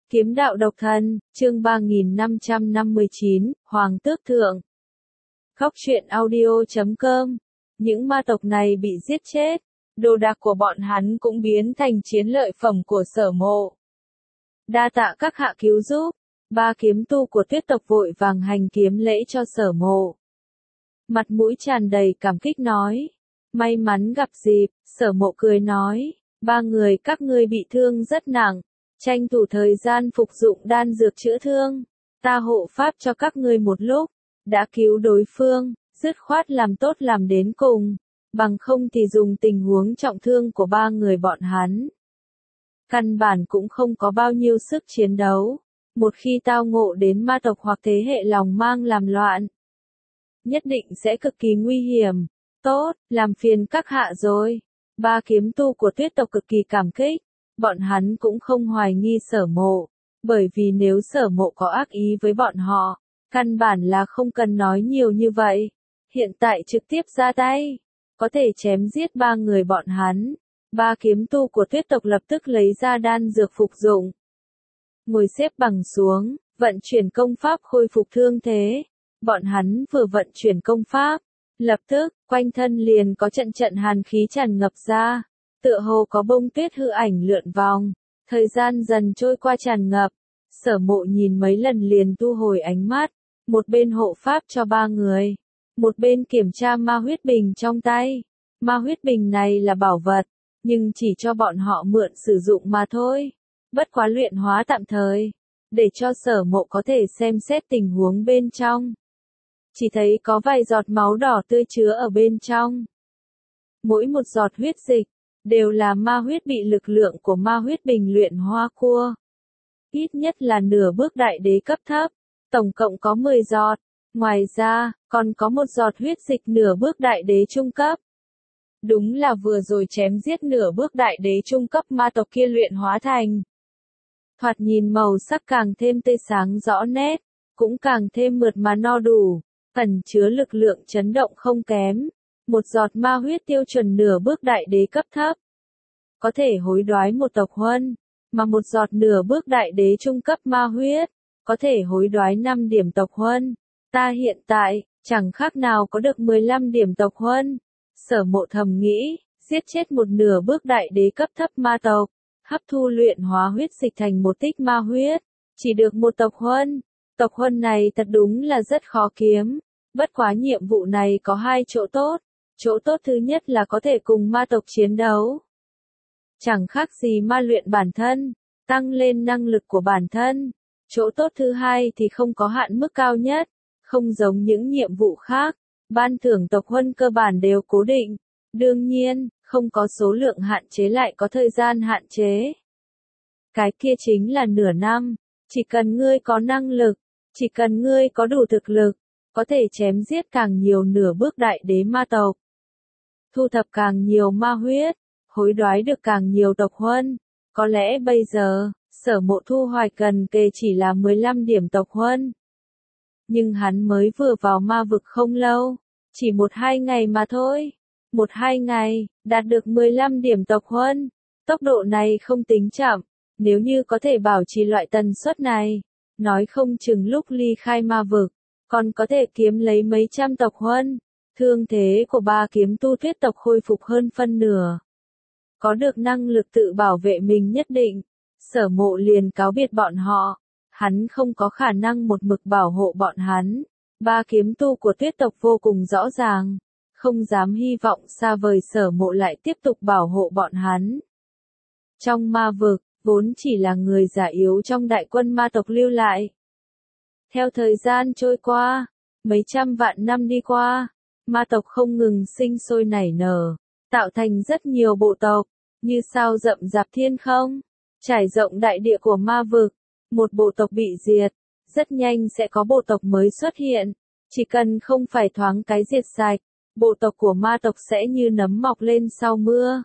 Kiếm đạo độc thân, chương 3559, Hoàng tước thượng. Góc truyện audio.com. Những ma tộc này bị giết chết, đồ đạc của bọn hắn cũng biến thành chiến lợi phẩm của Sở Mộ. Đa tạ các hạ cứu giúp, ba kiếm tu của Tuyết tộc vội vàng hành kiếm lễ cho Sở Mộ. Mặt mũi tràn đầy cảm kích nói, may mắn gặp dịp. Sở Mộ cười nói, ba người các ngươi bị thương rất nặng, tranh thủ thời gian phục dụng đan dược chữa thương, ta hộ pháp cho các ngươi một lúc, đã cứu đối phương, dứt khoát làm tốt làm đến cùng, bằng không thì dùng tình huống trọng thương của ba người bọn hắn. Căn bản cũng không có bao nhiêu sức chiến đấu, một khi tao ngộ đến ma tộc hoặc thế hệ lòng mang làm loạn, nhất định sẽ cực kỳ nguy hiểm. Tốt, làm phiền các hạ rồi. Ba kiếm tu của Tuyết tộc cực kỳ cảm kích, bọn hắn cũng không hoài nghi Sở Mộ, bởi vì nếu Sở Mộ có ác ý với bọn họ, căn bản là không cần nói nhiều như vậy. Hiện tại trực tiếp ra tay, có thể chém giết ba người bọn hắn. Ba kiếm tu của Tuyết tộc lập tức lấy ra đan dược phục dụng. Ngồi xếp bằng xuống, vận chuyển công pháp khôi phục thương thế. Bọn hắn vừa vận chuyển công pháp, lập tức, quanh thân liền có trận trận hàn khí tràn ngập ra, tựa hồ có bông tuyết hư ảnh lượn vòng, thời gian dần trôi qua tràn ngập. Sở Mộ nhìn mấy lần liền thu hồi ánh mắt, một bên hộ pháp cho ba người, một bên kiểm tra ma huyết bình trong tay. Ma huyết bình này là bảo vật, nhưng chỉ cho bọn họ mượn sử dụng mà thôi, bất quá luyện hóa tạm thời, để cho Sở Mộ có thể xem xét tình huống bên trong. Chỉ thấy có vài giọt máu đỏ tươi chứa ở bên trong. Mỗi một giọt huyết dịch, đều là ma huyết bị lực lượng của ma huyết bình luyện hóa cua. Ít nhất là nửa bước đại đế cấp thấp, tổng cộng có 10 giọt. Ngoài ra, còn có một giọt huyết dịch nửa bước đại đế trung cấp. Đúng là vừa rồi chém giết nửa bước đại đế trung cấp ma tộc kia luyện hóa thành. Thoạt nhìn màu sắc càng thêm tươi sáng rõ nét, cũng càng thêm mượt mà no đủ, ẩn chứa lực lượng chấn động không kém. Một giọt ma huyết tiêu chuẩn nửa bước đại đế cấp thấp, có thể hối đoái một tộc huân, mà một giọt nửa bước đại đế trung cấp ma huyết, có thể hối đoái 5 điểm tộc huân. Ta hiện tại, chẳng khác nào có được 15 điểm tộc huân. Sở Mộ thầm nghĩ, giết chết một nửa bước đại đế cấp thấp ma tộc, hấp thu luyện hóa huyết dịch thành một tích ma huyết, chỉ được một tộc huân. Tộc huân này thật đúng là rất khó kiếm, bất quá nhiệm vụ này có hai chỗ tốt. Chỗ tốt thứ nhất là có thể cùng ma tộc chiến đấu, chẳng khác gì ma luyện bản thân, tăng lên năng lực của bản thân. Chỗ tốt thứ hai thì không có hạn mức cao nhất, không giống những nhiệm vụ khác, ban thưởng tộc huân cơ bản đều cố định. Đương nhiên, không có số lượng hạn chế lại có thời gian hạn chế. Cái kia chính là nửa năm, chỉ cần ngươi có năng lực, chỉ cần ngươi có đủ thực lực, có thể chém giết càng nhiều nửa bước đại đế ma tộc, thu thập càng nhiều ma huyết, hối đoái được càng nhiều tộc huân. Có lẽ bây giờ, Sở Mộ thu hoạch gần kề chỉ là 15 điểm tộc huân. Nhưng hắn mới vừa vào ma vực không lâu, chỉ 1-2 ngày mà thôi. 1-2 ngày, đạt được 15 điểm tộc huân. Tốc độ này không tính chậm, nếu như có thể bảo trì loại tần suất này, nói không chừng lúc ly khai ma vực, còn có thể kiếm lấy mấy trăm tộc huân. Thương thế của ba kiếm tu Tuyết tộc khôi phục hơn phân nửa, có được năng lực tự bảo vệ mình nhất định. Sở Mộ liền cáo biệt bọn họ, hắn không có khả năng một mực bảo hộ bọn hắn. Ba kiếm tu của Tuyết tộc vô cùng rõ ràng, không dám hy vọng xa vời Sở Mộ lại tiếp tục bảo hộ bọn hắn. Trong ma vực, vốn chỉ là người già yếu trong đại quân ma tộc lưu lại. Theo thời gian trôi qua, mấy trăm vạn năm đi qua, ma tộc không ngừng sinh sôi nảy nở, tạo thành rất nhiều bộ tộc, như sao rậm rạp thiên không, trải rộng đại địa của ma vực. Một bộ tộc bị diệt, rất nhanh sẽ có bộ tộc mới xuất hiện, chỉ cần không phải thoáng cái diệt sạch, bộ tộc của ma tộc sẽ như nấm mọc lên sau mưa.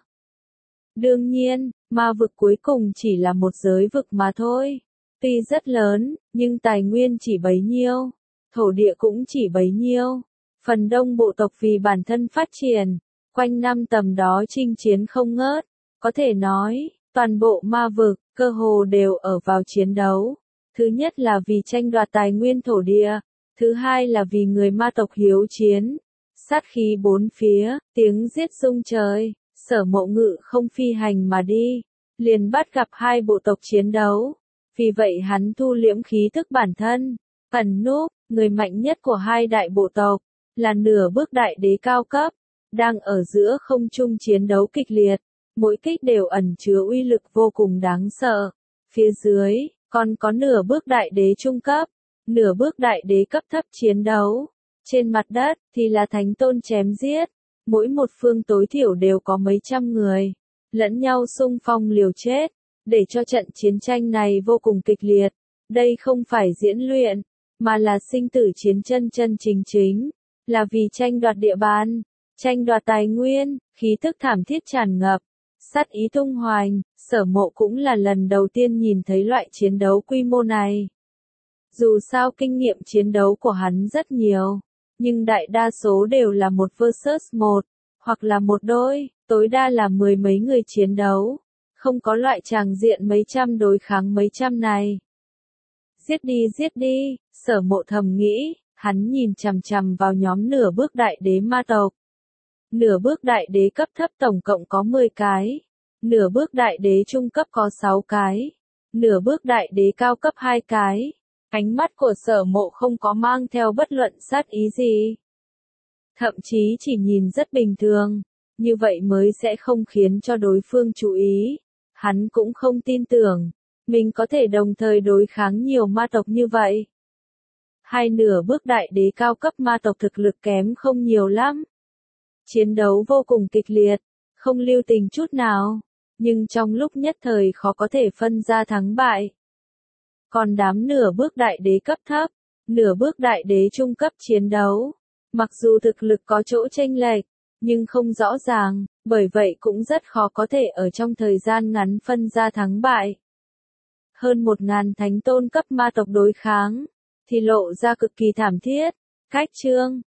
Đương nhiên, ma vực cuối cùng chỉ là một giới vực mà thôi, tuy rất lớn, nhưng tài nguyên chỉ bấy nhiêu, thổ địa cũng chỉ bấy nhiêu. Phần đông bộ tộc vì bản thân phát triển, quanh năm tầm đó chinh chiến không ngớt, có thể nói, toàn bộ ma vực, cơ hồ đều ở vào chiến đấu. Thứ nhất là vì tranh đoạt tài nguyên thổ địa, thứ hai là vì người ma tộc hiếu chiến. Sát khí bốn phía, tiếng giết rung trời, Sở Mộ Ngự không phi hành mà đi, liền bắt gặp hai bộ tộc chiến đấu. Vì vậy hắn thu liễm khí thức bản thân, ẩn núp, người mạnh nhất của hai đại bộ tộc, là nửa bước đại đế cao cấp, đang ở giữa không trung chiến đấu kịch liệt, mỗi kích đều ẩn chứa uy lực vô cùng đáng sợ. Phía dưới, còn có nửa bước đại đế trung cấp, nửa bước đại đế cấp thấp chiến đấu. Trên mặt đất, thì là thánh tôn chém giết, mỗi một phương tối thiểu đều có mấy trăm người, lẫn nhau xung phong liều chết, để cho trận chiến tranh này vô cùng kịch liệt. Đây không phải diễn luyện, mà là sinh tử chiến chân chân chính chính, là vì tranh đoạt địa bàn, tranh đoạt tài nguyên, khí tức thảm thiết tràn ngập, sát ý tung hoành. Sở Mộ cũng là lần đầu tiên nhìn thấy loại chiến đấu quy mô này. Dù sao kinh nghiệm chiến đấu của hắn rất nhiều, nhưng đại đa số đều là một versus một, hoặc là một đôi, tối đa là mười mấy người chiến đấu, không có loại tràng diện mấy trăm đối kháng mấy trăm này. Giết đi, Sở Mộ thầm nghĩ, hắn nhìn chằm chằm vào nhóm nửa bước đại đế ma tộc. Nửa bước đại đế cấp thấp tổng cộng có 10 cái, nửa bước đại đế trung cấp có 6 cái, nửa bước đại đế cao cấp 2 cái. Ánh mắt của Sở Mộ không có mang theo bất luận sát ý gì. Thậm chí chỉ nhìn rất bình thường, như vậy mới sẽ không khiến cho đối phương chú ý. Hắn cũng không tin tưởng, mình có thể đồng thời đối kháng nhiều ma tộc như vậy. Hai nửa bước đại đế cao cấp ma tộc thực lực kém không nhiều lắm. Chiến đấu vô cùng kịch liệt, không lưu tình chút nào, nhưng trong lúc nhất thời khó có thể phân ra thắng bại. Còn đám nửa bước đại đế cấp thấp, nửa bước đại đế trung cấp chiến đấu, mặc dù thực lực có chỗ chênh lệch, nhưng không rõ ràng, bởi vậy cũng rất khó có thể ở trong thời gian ngắn phân ra thắng bại. Hơn 1000 thánh tôn cấp ma tộc đối kháng, thì lộ ra cực kỳ thảm thiết. Cách chương